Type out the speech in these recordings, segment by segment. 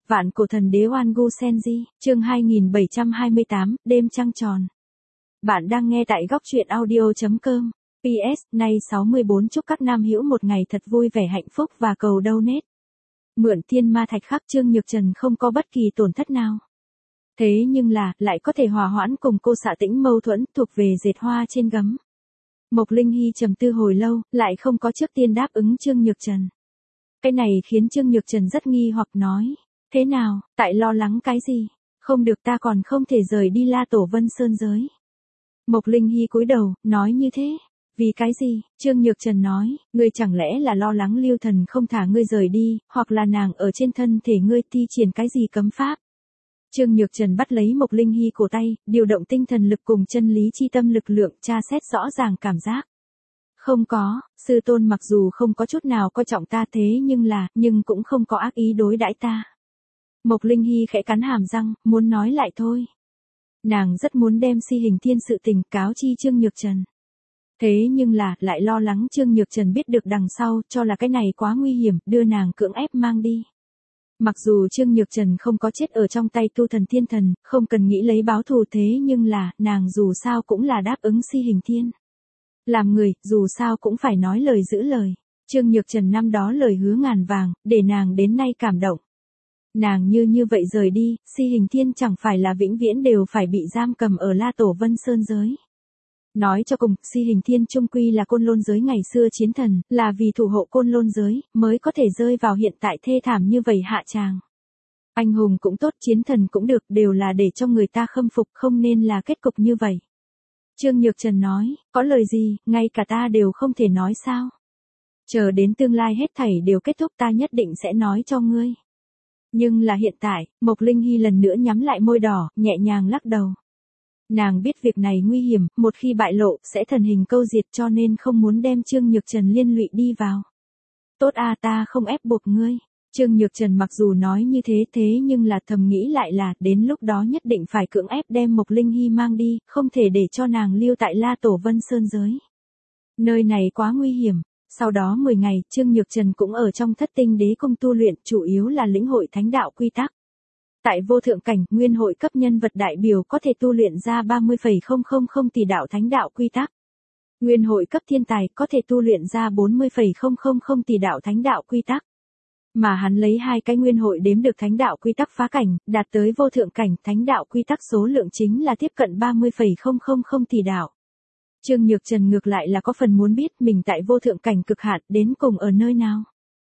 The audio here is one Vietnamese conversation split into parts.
Vạn cổ thần đế Oan Gu Senji, chương 2728, đêm trăng tròn. Bạn đang nghe tại góc truyện audio.com. PS, nay 64 chúc các nam hữu một ngày thật vui vẻ hạnh phúc và cầu donate. Mượn thiên ma thạch khắc Trương Nhược Trần không có bất kỳ tổn thất nào. Thế nhưng lại có thể hòa hoãn cùng cô Xạ Tĩnh mâu thuẫn thuộc về dệt hoa trên gấm. Mộc Linh Hy trầm tư hồi lâu, lại không có trước tiên đáp ứng Trương Nhược Trần. Cái này khiến Trương Nhược Trần rất nghi hoặc nói. Thế nào, tại lo lắng cái gì? Không được, ta còn không thể rời đi La Tổ Vân Sơn giới. Mộc Linh Hy cúi đầu, nói như thế. Vì cái gì? Trương Nhược Trần nói, ngươi chẳng lẽ là lo lắng Lưu Thần không thả ngươi rời đi, hoặc là nàng ở trên thân thể ngươi thi triển cái gì cấm pháp? Trương Nhược Trần bắt lấy Mộc Linh Hy cổ tay, điều động tinh thần lực cùng chân lý chi tâm lực lượng tra xét rõ ràng cảm giác. Không có, sư tôn mặc dù không có chút nào coi trọng ta thế nhưng cũng không có ác ý đối đãi ta. Mộc Linh Hy khẽ cắn hàm răng, muốn nói lại thôi. Nàng rất muốn đem Si Hình Thiên sự tình cáo chi Trương Nhược Trần. Thế nhưng lại lo lắng Trương Nhược Trần biết được đằng sau, cho là cái này quá nguy hiểm, đưa nàng cưỡng ép mang đi. Mặc dù Trương Nhược Trần không có chết ở trong tay tu thần thiên thần, không cần nghĩ lấy báo thù thế nhưng nàng dù sao cũng là đáp ứng Si Hình Thiên. Làm người, dù sao cũng phải nói lời giữ lời. Trương Nhược Trần năm đó lời hứa ngàn vàng, để nàng đến nay cảm động. Nàng như vậy rời đi, Si Hình Thiên chẳng phải là vĩnh viễn đều phải bị giam cầm ở La Tổ Vân Sơn giới. Nói cho cùng, Si Hình Thiên chung quy là Côn Lôn giới ngày xưa chiến thần, là vì thủ hộ Côn Lôn giới, mới có thể rơi vào hiện tại thê thảm như vậy hạ tràng. Anh hùng cũng tốt, chiến thần cũng được, đều là để cho người ta khâm phục, không nên là kết cục như vậy. Trương Nhược Trần nói, có lời gì, ngay cả ta đều không thể nói sao. Chờ đến tương lai hết thảy đều kết thúc ta nhất định sẽ nói cho ngươi. Nhưng là hiện tại, Mộc Linh Hy lần nữa nhắm lại môi đỏ, nhẹ nhàng lắc đầu. Nàng biết việc này nguy hiểm, một khi bại lộ, sẽ thần hình câu diệt cho nên không muốn đem Trương Nhược Trần liên lụy đi vào. Tốt ta không ép buộc ngươi. Trương Nhược Trần mặc dù nói như thế nhưng thầm nghĩ lại đến lúc đó nhất định phải cưỡng ép đem Mộc Linh Hy mang đi, không thể để cho nàng lưu tại La Tổ Vân Sơn giới. Nơi này quá nguy hiểm. Sau đó 10 ngày, Trương Nhược Trần cũng ở trong Thất Tinh Đế Cung tu luyện, chủ yếu là lĩnh hội thánh đạo quy tắc. Tại vô thượng cảnh, nguyên hội cấp nhân vật đại biểu có thể tu luyện ra 30,000 tỷ đạo thánh đạo quy tắc. Nguyên hội cấp thiên tài có thể tu luyện ra 40,000 tỷ đạo thánh đạo quy tắc. Mà hắn lấy 2 cái nguyên hội đếm được thánh đạo quy tắc phá cảnh, đạt tới vô thượng cảnh, thánh đạo quy tắc số lượng chính là tiếp cận 30,000 tỷ đạo. Trương Nhược Trần ngược lại là có phần muốn biết mình tại vô thượng cảnh cực hạn đến cùng ở nơi nào.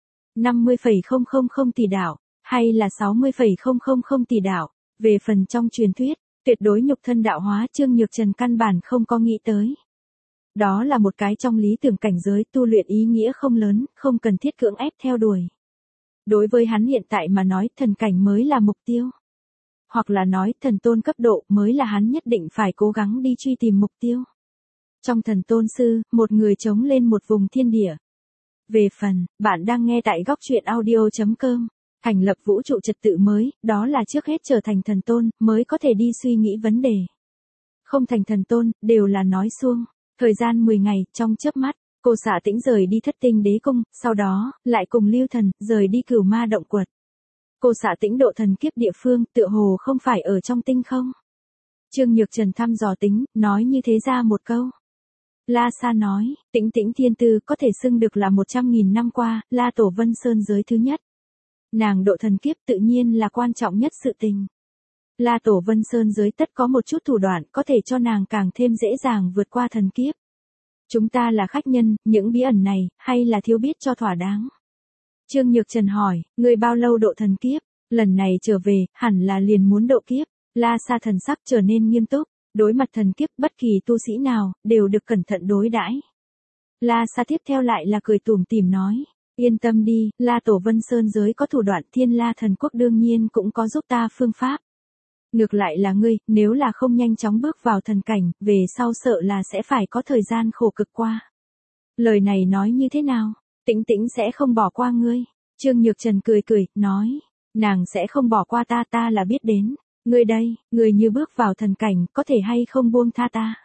50,000 tỷ đạo, hay là 60,000 tỷ đạo. Về phần trong truyền thuyết, tuyệt đối nhục thân đạo hóa Trương Nhược Trần căn bản không có nghĩ tới. Đó là một cái trong lý tưởng cảnh giới tu luyện ý nghĩa không lớn, không cần thiết cưỡng ép theo đuổi. Đối với hắn hiện tại mà nói thần cảnh mới là mục tiêu. Hoặc là nói thần tôn cấp độ mới là hắn nhất định phải cố gắng đi truy tìm mục tiêu. Trong thần tôn sư, một người chống lên một vùng thiên địa. Về phần, bạn đang nghe tại góc truyện audio.com. Thành lập vũ trụ trật tự mới, đó là trước hết trở thành thần tôn, mới có thể đi suy nghĩ vấn đề. Không thành thần tôn, đều là nói suông. Thời gian 10 ngày, trong chớp mắt, cô Xạ Tĩnh rời đi Thất Tinh Đế Cung, sau đó, lại cùng Lưu Thần, rời đi Cửu Ma Động Quật. Cô Xạ Tĩnh độ thần kiếp địa phương, tựa hồ không phải ở trong tinh không. Trương Nhược Trần thăm dò tính, nói như thế ra một câu. La Sa nói, Tĩnh Tĩnh Thiên Tư có thể xưng được là 100.000 năm qua, La Tổ Vân Sơn giới thứ nhất. Nàng độ thần kiếp tự nhiên là quan trọng nhất sự tình. La Tổ Vân Sơn giới tất có một chút thủ đoạn có thể cho nàng càng thêm dễ dàng vượt qua thần kiếp. Chúng ta là khách nhân, những bí ẩn này, hay là thiếu biết cho thỏa đáng? Trương Nhược Trần hỏi, người bao lâu độ thần kiếp? Lần này trở về, hẳn là liền muốn độ kiếp. La Sa thần sắc trở nên nghiêm túc, đối mặt thần kiếp bất kỳ tu sĩ nào, đều được cẩn thận đối đãi. La Sa tiếp theo lại là cười tủm tỉm nói. Yên tâm đi, La Tổ Vân Sơn giới có thủ đoạn, Thiên La Thần Quốc đương nhiên cũng có giúp ta phương pháp. Ngược lại là ngươi, nếu là không nhanh chóng bước vào thần cảnh, về sau sợ là sẽ phải có thời gian khổ cực qua. Lời này nói như thế nào? Tĩnh Tĩnh sẽ không bỏ qua ngươi. Trương Nhược Trần cười, nói. Nàng sẽ không bỏ qua ta là biết đến. Ngươi đây, ngươi như bước vào thần cảnh, có thể hay không buông tha ta?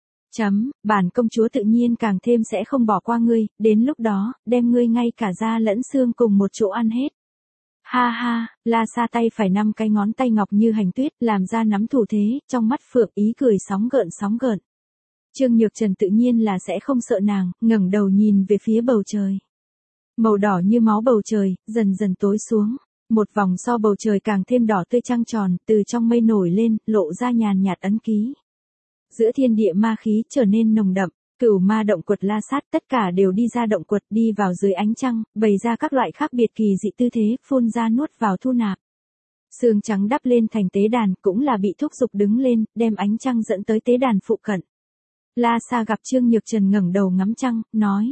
Bản công chúa tự nhiên càng thêm sẽ không bỏ qua ngươi, đến lúc đó, đem ngươi ngay cả da lẫn xương cùng một chỗ ăn hết. Ha ha, La Sa tay phải 5 cái ngón tay ngọc như hành tuyết, làm ra nắm thủ thế, trong mắt phượng ý cười sóng gợn sóng gợn. Trương Nhược Trần tự nhiên là sẽ không sợ nàng, ngẩng đầu nhìn về phía bầu trời. Màu đỏ như máu bầu trời, dần dần tối xuống. Một vòng so bầu trời càng thêm đỏ tươi trăng tròn, từ trong mây nổi lên, lộ ra nhàn nhạt ấn ký. Giữa thiên địa ma khí trở nên nồng đậm, Cửu Ma động quật La Sát tất cả đều đi ra động quật, đi vào dưới ánh trăng, bày ra các loại khác biệt kỳ dị tư thế, phun ra nuốt vào thu nạp. Xương trắng đắp lên thành tế đàn, cũng là bị thúc giục đứng lên, đem ánh trăng dẫn tới tế đàn phụ cận. La Sa gặp Trương Nhược Trần ngẩng đầu ngắm trăng, nói: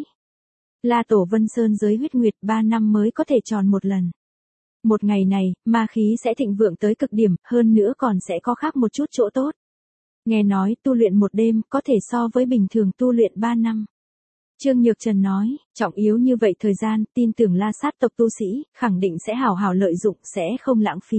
La Tổ Vân Sơn giới huyết nguyệt 3 năm mới có thể tròn một lần. Một ngày này, ma khí sẽ thịnh vượng tới cực điểm, hơn nữa còn sẽ có khác một chút chỗ tốt. Nghe nói tu luyện một đêm có thể so với bình thường tu luyện 3 năm. Trương Nhược Trần nói, trọng yếu như vậy thời gian, tin tưởng La Sát tộc tu sĩ, khẳng định sẽ hào hào lợi dụng, sẽ không lãng phí.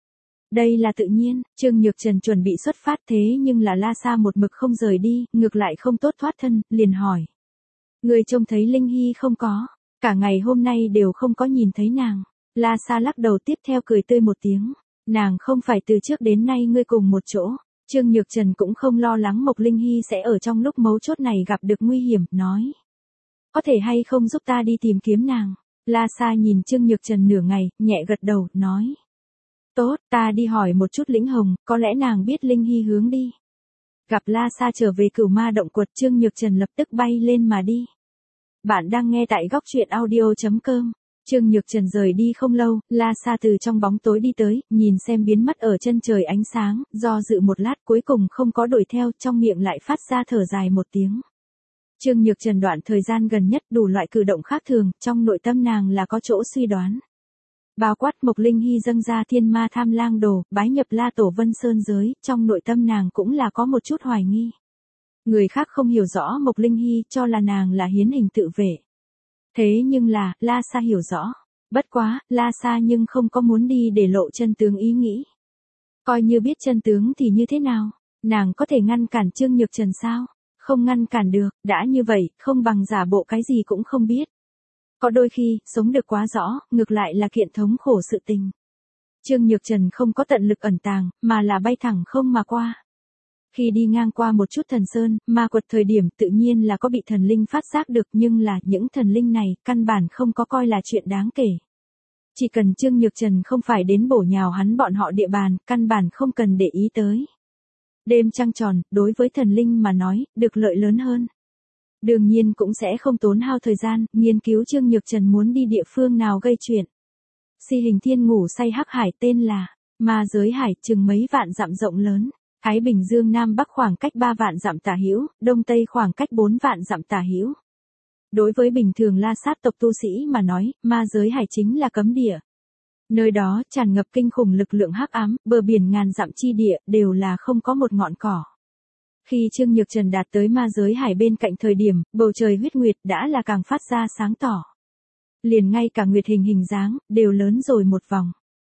Đây là tự nhiên, Trương Nhược Trần chuẩn bị xuất phát thế nhưng là La Sa một mực không rời đi, ngược lại không tốt thoát thân, liền hỏi. Người trông thấy Linh Hy không có, cả ngày hôm nay đều không có nhìn thấy nàng. La Sa lắc đầu tiếp theo cười tươi một tiếng. Nàng không phải từ trước đến nay ngươi cùng một chỗ. Trương Nhược Trần cũng không lo lắng Mộc Linh Hy sẽ ở trong lúc mấu chốt này gặp được nguy hiểm, nói. Có thể hay không giúp ta đi tìm kiếm nàng? La Sa nhìn Trương Nhược Trần nửa ngày, nhẹ gật đầu, nói. Tốt, ta đi hỏi một chút Lĩnh Hồng, có lẽ nàng biết Linh Hy hướng đi. Gặp La Sa trở về Cửu Ma động quật, Trương Nhược Trần lập tức bay lên mà đi. Bạn đang nghe tại góc truyện audio.com. Trương Nhược Trần rời đi không lâu, La Sa từ trong bóng tối đi tới, nhìn xem biến mất ở chân trời ánh sáng, do dự một lát cuối cùng không có đuổi theo, trong miệng lại phát ra thở dài một tiếng. Trương Nhược Trần đoạn thời gian gần nhất đủ loại cử động khác thường, trong nội tâm nàng là có chỗ suy đoán. Bao quát Mộc Linh Hy dâng ra Thiên Ma Tham Lang đồ, bái nhập La Tổ Vân Sơn giới, trong nội tâm nàng cũng là có một chút hoài nghi. Người khác không hiểu rõ Mộc Linh Hy cho là nàng là hiến hình tự vệ. Thế nhưng là, La Sa hiểu rõ. Bất quá, La Sa nhưng không có muốn đi để lộ chân tướng ý nghĩ. Coi như biết chân tướng thì như thế nào? Nàng có thể ngăn cản Trương Nhược Trần sao? Không ngăn cản được, đã như vậy, không bằng giả bộ cái gì cũng không biết. Có đôi khi, sống được quá rõ, ngược lại là kiện thống khổ sự tình. Trương Nhược Trần không có tận lực ẩn tàng, mà là bay thẳng không mà qua. Khi đi ngang qua một chút thần sơn, ma quật thời điểm tự nhiên là có bị thần linh phát giác được, nhưng là những thần linh này căn bản không có coi là chuyện đáng kể. Chỉ cần Trương Nhược Trần không phải đến bổ nhào hắn bọn họ địa bàn, căn bản không cần để ý tới. Đêm trăng tròn, đối với thần linh mà nói, được lợi lớn hơn. Đương nhiên cũng sẽ không tốn hao thời gian, nghiên cứu Trương Nhược Trần muốn đi địa phương nào gây chuyện. Si Hình Thiên ngủ say hắc hải tên là Ma Giới Hải, chừng mấy vạn dặm rộng lớn. Thái Bình Dương Nam Bắc khoảng cách 3 vạn dặm tả hữu, Đông Tây khoảng cách 4 vạn dặm tả hữu. Đối với bình thường La Sát tộc tu sĩ mà nói, Ma Giới Hải chính là cấm địa. Nơi đó tràn ngập kinh khủng lực lượng hắc ám, bờ biển ngàn dặm chi địa đều là không có một ngọn cỏ. Khi Trương Nhược Trần đạt tới Ma Giới Hải bên cạnh thời điểm, bầu trời huyết nguyệt đã là càng phát ra sáng tỏ. Liền ngay cả nguyệt hình hình dáng, đều lớn rồi một vòng.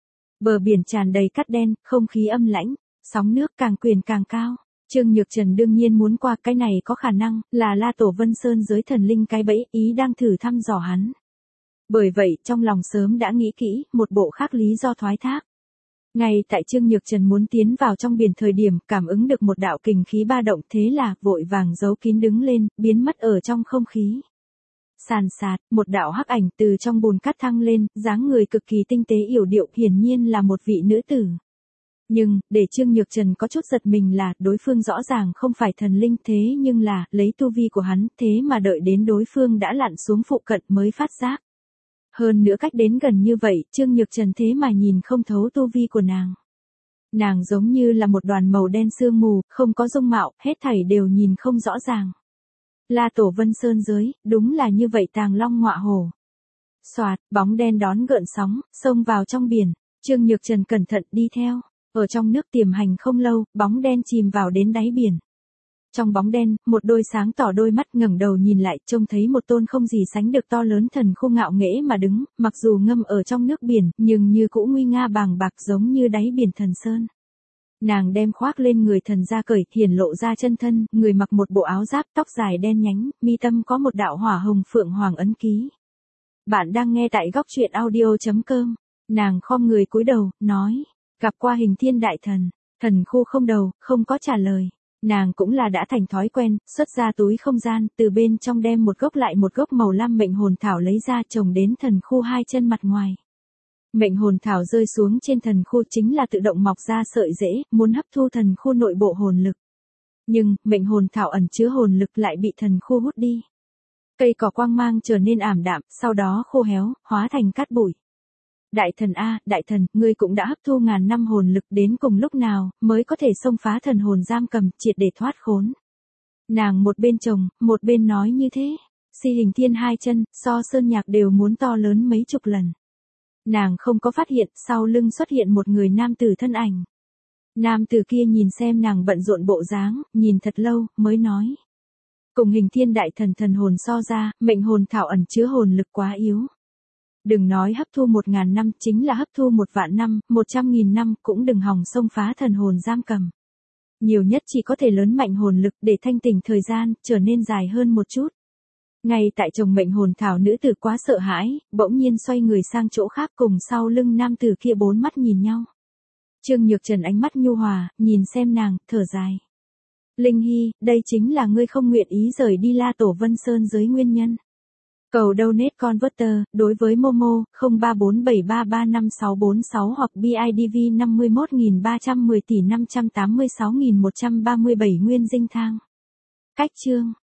Bờ biển tràn đầy cát đen, không khí âm lãnh. Sóng nước càng quyền càng cao. Trương Nhược Trần đương nhiên muốn qua, cái này có khả năng là La Tổ Vân Sơn giới thần linh cái bẫy, ý đang thử thăm dò hắn. Bởi vậy, trong lòng sớm đã nghĩ kỹ, một bộ khác lý do thoái thác. Ngay tại Trương Nhược Trần muốn tiến vào trong biển thời điểm, cảm ứng được một đạo kình khí ba động, thế là vội vàng giấu kín đứng lên, biến mất ở trong không khí. Sàn sạt, một đạo hắc ảnh từ trong bùn cát thăng lên, dáng người cực kỳ tinh tế yểu điệu, hiển nhiên là một vị nữ tử. Nhưng, để Trương Nhược Trần có chút giật mình là, đối phương rõ ràng không phải thần linh, thế nhưng là, lấy tu vi của hắn, thế mà đợi đến đối phương đã lặn xuống phụ cận mới phát giác. Hơn nữa cách đến gần như vậy, Trương Nhược Trần thế mà nhìn không thấu tu vi của nàng. Nàng giống như là một đoàn màu đen sương mù, không có dung mạo, hết thảy đều nhìn không rõ ràng. La Tổ Vân Sơn giới, đúng là như vậy, tàng long ngọa hổ. Soạt, bóng đen đón gợn sóng, xông vào trong biển, Trương Nhược Trần cẩn thận đi theo. Ở trong nước tiềm hành không lâu, bóng đen chìm vào đến đáy biển. Trong bóng đen, một đôi sáng tỏ đôi mắt ngẩng đầu nhìn lại, trông thấy một tôn không gì sánh được to lớn thần khô ngạo nghễ mà đứng, mặc dù ngâm ở trong nước biển, nhưng như cũ nguy nga bàng bạc giống như đáy biển thần sơn. Nàng đem khoác lên người thần ra cởi, hiển lộ ra chân thân, người mặc một bộ áo giáp, tóc dài đen nhánh, mi tâm có một đạo hỏa hồng phượng hoàng ấn ký. Bạn đang nghe tại góc truyện audio.com. Nàng khom người cúi đầu, nói, gặp qua Hình Thiên đại thần. Thần khu không đầu, không có trả lời. Nàng cũng là đã thành thói quen, xuất ra túi không gian, từ bên trong đem một gốc lại một gốc màu lam mệnh hồn thảo lấy ra trồng đến thần khu hai chân mặt ngoài. Mệnh hồn thảo rơi xuống trên thần khu chính là tự động mọc ra sợi rễ, muốn hấp thu thần khu nội bộ hồn lực. Nhưng, mệnh hồn thảo ẩn chứa hồn lực lại bị thần khu hút đi. Cây cỏ quang mang trở nên ảm đạm, sau đó khô héo, hóa thành cát bụi. Đại thần a, đại thần, ngươi cũng đã hấp thu ngàn năm hồn lực, đến cùng lúc nào mới có thể xông phá thần hồn giam cầm, triệt để thoát khốn. Nàng một bên trồng, một bên nói như thế. Hình Thiên hai chân, so sơn nhạc đều muốn to lớn mấy chục lần. Nàng không có phát hiện, sau lưng xuất hiện một người nam tử thân ảnh. Nam tử kia nhìn xem nàng bận rộn bộ dáng, nhìn thật lâu, mới nói. Cùng Hình Thiên đại thần thần hồn so ra, mệnh hồn thảo ẩn chứa hồn lực quá yếu. Đừng nói hấp thu 1000 năm, chính là hấp thu 1.000.000 năm, 100.000 năm cũng đừng hòng xông phá thần hồn giam cầm. Nhiều nhất chỉ có thể lớn mạnh hồn lực để thanh tỉnh thời gian, trở nên dài hơn một chút. Ngay tại trồng mệnh hồn thảo, nữ tử quá sợ hãi, bỗng nhiên xoay người sang chỗ khác, cùng sau lưng nam tử kia bốn mắt nhìn nhau. Trương Nhược Trần ánh mắt nhu hòa, nhìn xem nàng, thở dài. Linh Hy, đây chính là ngươi không nguyện ý rời đi La Tổ Vân Sơn giới nguyên nhân. Cầu donate converter, đối với Momo, 0347335646 hoặc BIDV 51310 tỷ 586.137 nguyên dinh thang. Cách chương.